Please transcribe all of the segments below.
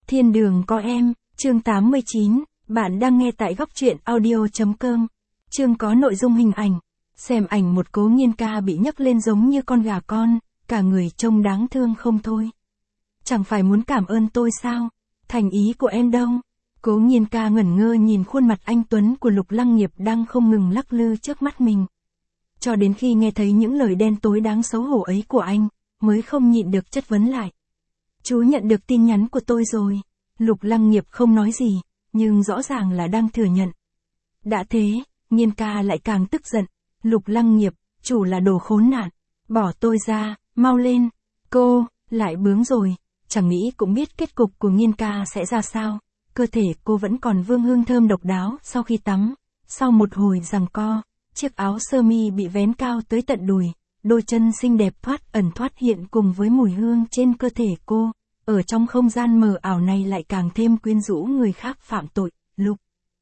Thiên đường có em, chương 89, bạn đang nghe tại góc truyện audio.com. Chương có nội dung hình ảnh. Xem ảnh một Cố Nghiên ca bị nhấc lên giống như con gà con, cả người trông đáng thương không thôi. Chẳng phải muốn cảm ơn tôi sao? Thành ý của em đâu? Cố Nghiên ca ngẩn ngơ nhìn khuôn mặt anh tuấn của Lục Lăng Nghiệp đang không ngừng lắc lư trước mắt mình. Cho đến khi nghe thấy những lời đen tối đáng xấu hổ ấy của anh, mới không nhịn được chất vấn lại. Chú nhận được tin nhắn của tôi rồi. Lục Lăng Nghiệp không nói gì, nhưng rõ ràng là đang thừa nhận. Đã thế, Nghiên ca lại càng tức giận. Lục Lăng Nghiệp, chủ là đồ khốn nạn. Bỏ tôi ra, mau lên. Cô, lại bướng rồi. Chẳng nghĩ cũng biết kết cục của Nghiên ca sẽ ra sao. Cơ thể cô vẫn còn vương hương thơm độc đáo sau khi tắm. Sau một hồi giằng co, chiếc áo sơ mi bị vén cao tới tận đùi. Đôi chân xinh đẹp thoát ẩn thoát hiện cùng với mùi hương trên cơ thể cô. Ở trong không gian mờ ảo này lại càng thêm quyến rũ người khác phạm tội. Lục.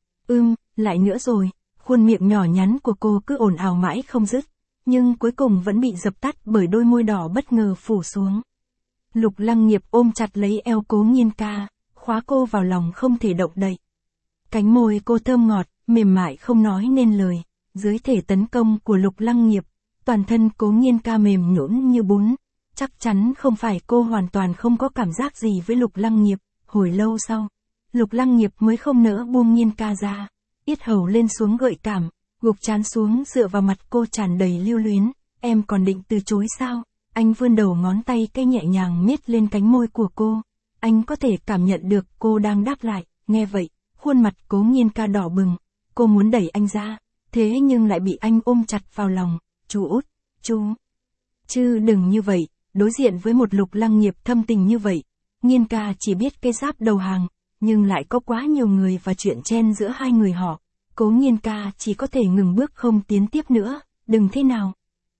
Lại nữa rồi. Khuôn miệng nhỏ nhắn của cô cứ ồn ào mãi không dứt. Nhưng cuối cùng vẫn bị dập tắt bởi đôi môi đỏ bất ngờ phủ xuống. Lục Lăng Nghiệp ôm chặt lấy eo Cố Nghiên ca, khóa cô vào lòng không thể động đậy. Cánh môi cô thơm ngọt, mềm mại không nói nên lời. Dưới thể tấn công của Lục Lăng Nghiệp, toàn thân Cố Nghiên ca mềm nhũn như bún. Chắc chắn không phải cô hoàn toàn không có cảm giác gì với Lục Lăng Nghiệp. Hồi lâu sau, Lục Lăng Nghiệp mới không nỡ buông Nghiên ca ra. Yết hầu lên xuống gợi cảm, gục trán xuống dựa vào mặt cô tràn đầy lưu luyến. Em còn định từ chối sao? Anh vươn đầu ngón tay cây nhẹ nhàng miết lên cánh môi của cô. Anh có thể cảm nhận được cô đang đáp lại. Nghe vậy, khuôn mặt Cố Nghiên ca đỏ bừng. Cô muốn đẩy anh ra, thế nhưng lại bị anh ôm chặt vào lòng. Chú út, chú. Chứ đừng như vậy, đối diện với một Lục Lăng Nghiệp thâm tình như vậy. Nghiên ca chỉ biết kê sáp đầu hàng, nhưng lại có quá nhiều người và chuyện chen giữa hai người họ. Cố Nghiên ca chỉ có thể ngừng bước không tiến tiếp nữa, đừng thế nào.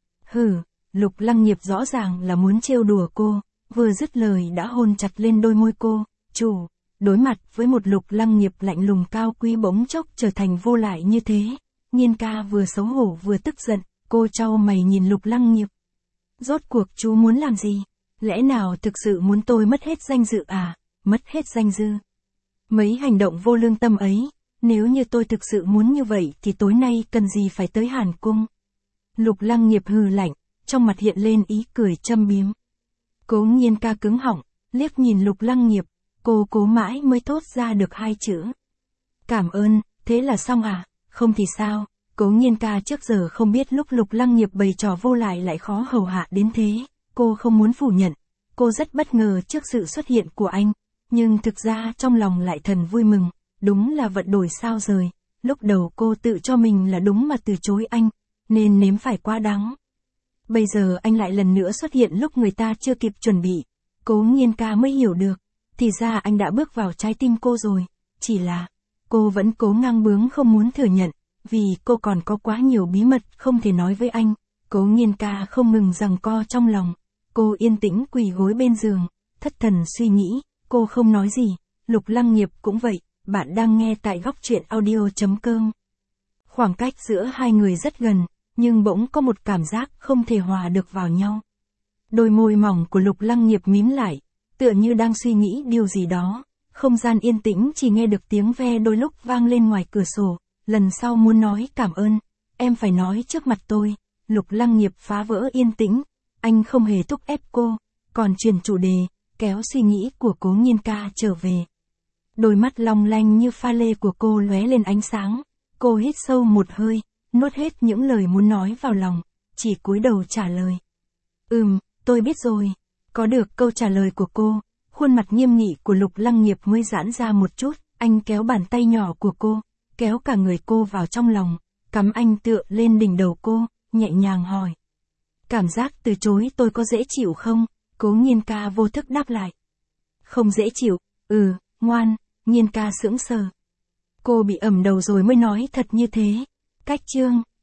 Lục Lăng Nghiệp rõ ràng là muốn trêu đùa cô, vừa dứt lời đã hôn chặt lên đôi môi cô. Chủ, đối mặt với một Lục Lăng Nghiệp lạnh lùng cao quý bỗng chốc trở thành vô lại như thế. Nghiên ca vừa xấu hổ vừa tức giận, cô chau mày nhìn Lục Lăng Nghiệp. Rốt cuộc chú muốn làm gì? Lẽ nào thực sự muốn tôi mất hết danh dự à? Mất hết danh dự? Mấy hành động vô lương tâm ấy, nếu như tôi thực sự muốn như vậy thì tối nay cần gì phải tới Hàn Cung? Lục Lăng Nghiệp hừ lạnh, trong mặt hiện lên ý cười châm biếm. Cố Nghiên ca cứng họng, liếc nhìn Lục Lăng Nghiệp, cô cố mãi mới thốt ra được hai chữ. Cảm ơn, thế là xong à? Không thì sao? Cố Nghiên ca trước giờ không biết lúc Lục Lăng Nghiệp bày trò vô lại khó hầu hạ đến thế. Cô không muốn phủ nhận. Cô rất bất ngờ trước sự xuất hiện của anh. Nhưng thực ra trong lòng lại thần vui mừng. Đúng là vận đổi sao rời. Lúc đầu cô tự cho mình là đúng mà từ chối anh. Nên nếm phải quá đắng. Bây giờ anh lại lần nữa xuất hiện lúc người ta chưa kịp chuẩn bị. Cố Nghiên ca mới hiểu được. Thì ra anh đã bước vào trái tim cô rồi. Chỉ là cô vẫn cố ngang bướng không muốn thừa nhận. Vì cô còn có quá nhiều bí mật không thể nói với anh. Cố Nghiên ca không ngừng giằng co trong lòng. Cô yên tĩnh quỳ gối bên giường, thất thần suy nghĩ, cô không nói gì. Lục Lăng Nghiệp cũng vậy, bạn đang nghe tại góc truyện audio.com. Khoảng cách giữa hai người rất gần, nhưng bỗng có một cảm giác không thể hòa được vào nhau. Đôi môi mỏng của Lục Lăng Nghiệp mím lại, tựa như đang suy nghĩ điều gì đó. Không gian yên tĩnh chỉ nghe được tiếng ve đôi lúc vang lên ngoài cửa sổ. Lần sau muốn nói cảm ơn, em phải nói trước mặt tôi. Lục Lăng Nghiệp phá vỡ yên tĩnh. Anh không hề thúc ép cô, còn chuyển chủ đề, kéo suy nghĩ của Cố Nghiên ca trở về. Đôi mắt long lanh như pha lê của cô lóe lên ánh sáng. Cô hít sâu một hơi, nuốt hết những lời muốn nói vào lòng, chỉ cúi đầu trả lời. Tôi biết rồi. Có được câu trả lời của cô, khuôn mặt nghiêm nghị của Lục Lăng Nghiệp mới giãn ra một chút. Anh kéo bàn tay nhỏ của cô, kéo cả người cô vào trong lòng, cắm anh tựa lên đỉnh đầu cô, nhẹ nhàng hỏi. Cảm giác từ chối tôi có dễ chịu không? Cố Nghiên ca vô thức đáp lại. Không dễ chịu, ngoan. Nghiên ca sững sờ. Cô bị ẩm đầu rồi mới nói thật như thế. Cách chương.